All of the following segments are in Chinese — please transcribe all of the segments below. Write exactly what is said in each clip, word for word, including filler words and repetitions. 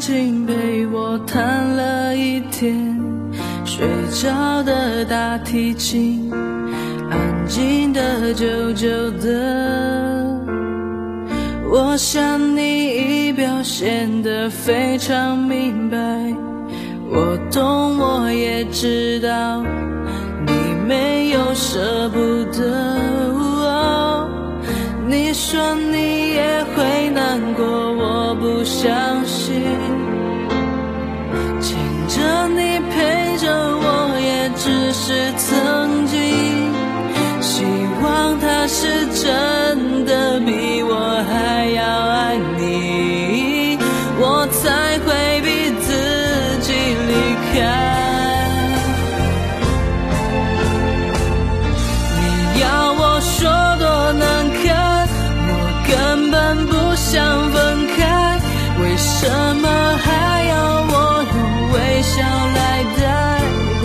经陪我弹了一天，睡着的大提琴，安静的久久的。我想你已表现得非常明白，我懂我也知道你没有舍不得、哦、你说你也会难过，我不相信，牵着你陪着我也只是曾经，希望他是真的比我还要爱你，我才会逼自己离开。你要我说多难看，我根本不想分开，为什么还要我用微笑来带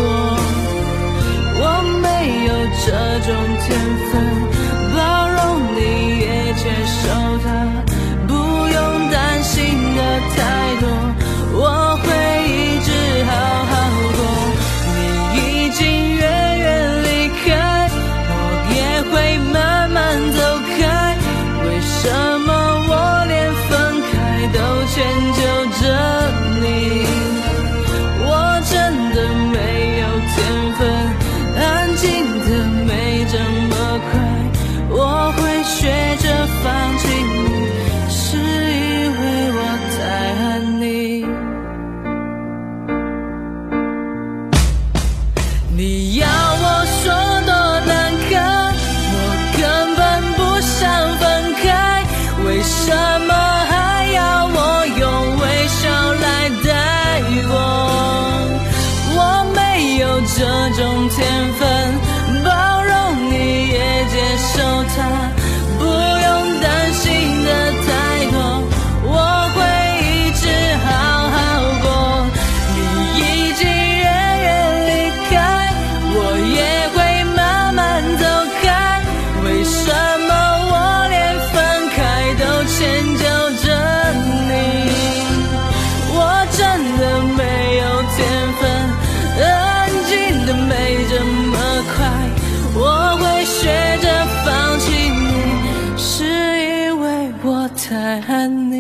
过？我没有这种天分，包容你也接受它，不用担心的太多，我会一直好好过。你已经远远离开，我也会慢慢走开，为什么我连分开都迁就着你？我真的没有天分，安静的没这么快，我会学着放弃你，是因为我太爱你。你要我说多难看，我根本不想分开，为什么还要我用微笑来带过？我没有这种天分，包容你也接受它，不用担心的太多，我会一直好好过。你已经远远离开，我也会慢慢走开，为什么我连分开都迁就着你？我真的没有天分，安静的没这么快，我会学着放弃你，是因为我太爱你。